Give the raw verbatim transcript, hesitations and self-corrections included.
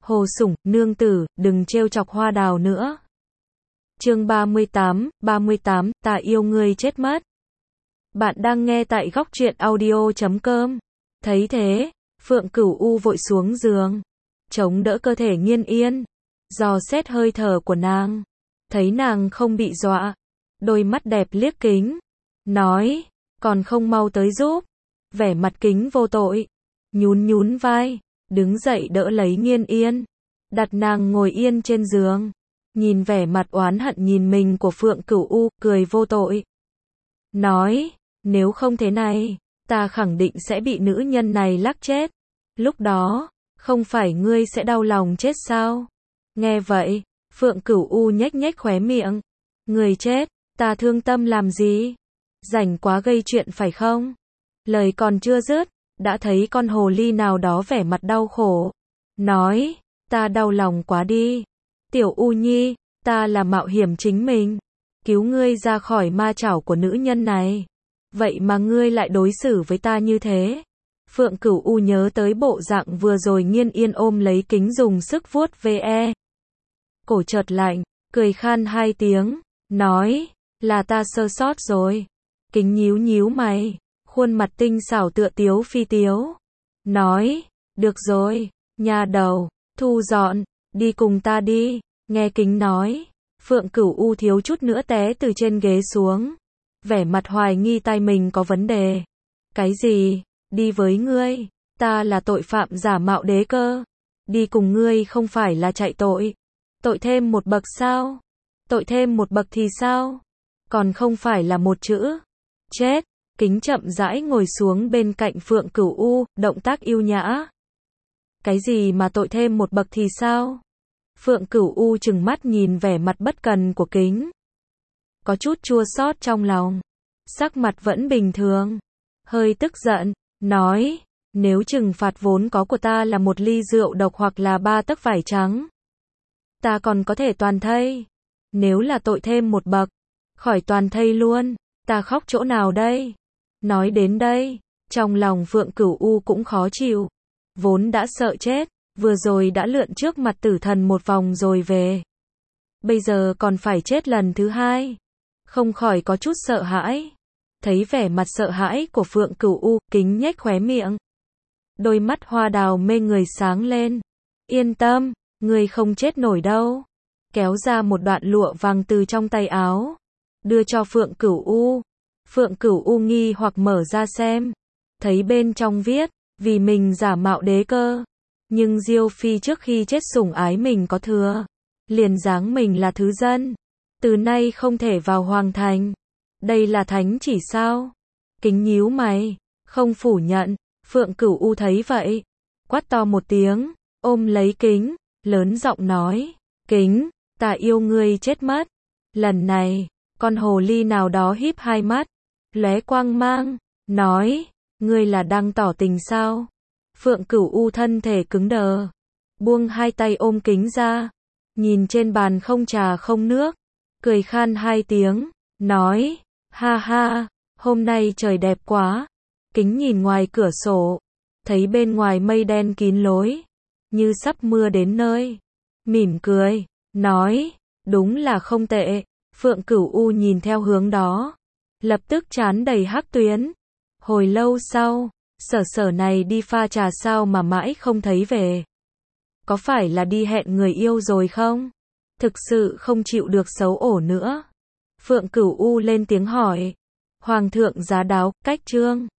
Hồ Sủng, nương tử, đừng trêu chọc Hoa Đào nữa. Chương ba mươi tám, ba mươi tám, ta yêu ngươi chết mất. Bạn đang nghe tại góc truyện audio chấm com. Thấy thế, Phượng Cửu U vội xuống giường, chống đỡ cơ thể Nghiên Yên, dò xét hơi thở của nàng. Thấy nàng không bị dọa, đôi mắt đẹp liếc Kính, nói, còn không mau tới giúp. Vẻ mặt Kính vô tội, nhún nhún vai, đứng dậy đỡ lấy Nghiên Yên, đặt nàng ngồi yên trên giường, nhìn vẻ mặt oán hận nhìn mình của Phượng Cửu U, cười vô tội. Nói, nếu không thế này, ta khẳng định sẽ bị nữ nhân này lắc chết. Lúc đó, không phải ngươi sẽ đau lòng chết sao? Nghe vậy, Phượng Cửu U nhếch nhếch khóe miệng. Người chết, ta thương tâm làm gì? Rảnh quá gây chuyện phải không? Lời còn chưa dứt, đã thấy con hồ ly nào đó vẻ mặt đau khổ. Nói, ta đau lòng quá đi. Tiểu U Nhi, ta là mạo hiểm chính mình, cứu ngươi ra khỏi ma chảo của nữ nhân này. Vậy mà ngươi lại đối xử với ta như thế. Phượng Cửu U nhớ tới bộ dạng vừa rồi Nghiên Yên ôm lấy Kính dùng sức vuốt ve. Cổ chợt lạnh, cười khan hai tiếng, nói, là ta sơ sót rồi. Kính nhíu nhíu mày, khuôn mặt tinh xảo tựa tiếu phi tiếu. Nói, được rồi, nhà đầu, thu dọn, đi cùng ta đi. Nghe Kính nói, Phượng Cửu U thiếu chút nữa té từ trên ghế xuống. Vẻ mặt hoài nghi tai mình có vấn đề. Cái gì? Đi với ngươi? Ta là tội phạm giả mạo đế cơ. Đi cùng ngươi không phải là chạy tội. Tội thêm một bậc sao? Tội thêm một bậc thì sao? Còn không phải là một chữ. Chết. Kính chậm rãi ngồi xuống bên cạnh Phượng Cửu U, động tác yêu nhã. Cái gì mà tội thêm một bậc thì sao? Phượng Cửu U trừng mắt nhìn vẻ mặt bất cần của Kính, có chút chua xót trong lòng. Sắc mặt vẫn bình thường, hơi tức giận, nói, nếu trừng phạt vốn có của ta là một ly rượu độc hoặc là ba tấc vải trắng, ta còn có thể toàn thây. Nếu là tội thêm một bậc, khỏi toàn thây luôn, ta khóc chỗ nào đây? Nói đến đây, trong lòng Phượng Cửu U cũng khó chịu, vốn đã sợ chết, vừa rồi đã lượn trước mặt tử thần một vòng rồi về. Bây giờ còn phải chết lần thứ hai, không khỏi có chút sợ hãi. Thấy vẻ mặt sợ hãi của Phượng Cửu U, Kính nhếch khóe miệng. Đôi mắt hoa đào mê người sáng lên. Yên tâm, ngươi không chết nổi đâu. Kéo ra một đoạn lụa vàng từ trong tay áo, đưa cho Phượng Cửu U. Phượng Cửu U nghi hoặc mở ra xem, thấy bên trong viết, vì mình giả mạo đế cơ, nhưng Diêu Phi trước khi chết sủng ái mình có thừa, liền giáng mình là thứ dân, từ nay không thể vào hoàng thành. Đây là thánh chỉ sao? Kính nhíu mày, không phủ nhận. Phượng Cửu U thấy vậy, quát to một tiếng, ôm lấy Kính, lớn giọng nói, Kính, ta yêu ngươi chết mất. Lần này, con hồ ly nào đó híp hai mắt, lóe quang mang, nói, ngươi là đang tỏ tình sao? Phượng Cửu U thân thể cứng đờ, buông hai tay ôm Kính ra, nhìn trên bàn không trà không nước, cười khan hai tiếng, nói, ha ha, hôm nay trời đẹp quá. Kính nhìn ngoài cửa sổ, thấy bên ngoài mây đen kín lối, như sắp mưa đến nơi, mỉm cười, nói, đúng là không tệ. Phượng Cửu U nhìn theo hướng đó, lập tức trán đầy hắc tuyến. Hồi lâu sau, Sở Sở này đi pha trà sao mà mãi không thấy về? Có phải là đi hẹn người yêu rồi không? Thực sự không chịu được xấu ổ nữa. Phượng Cửu U lên tiếng hỏi. Hoàng thượng giá đáo, cách trương.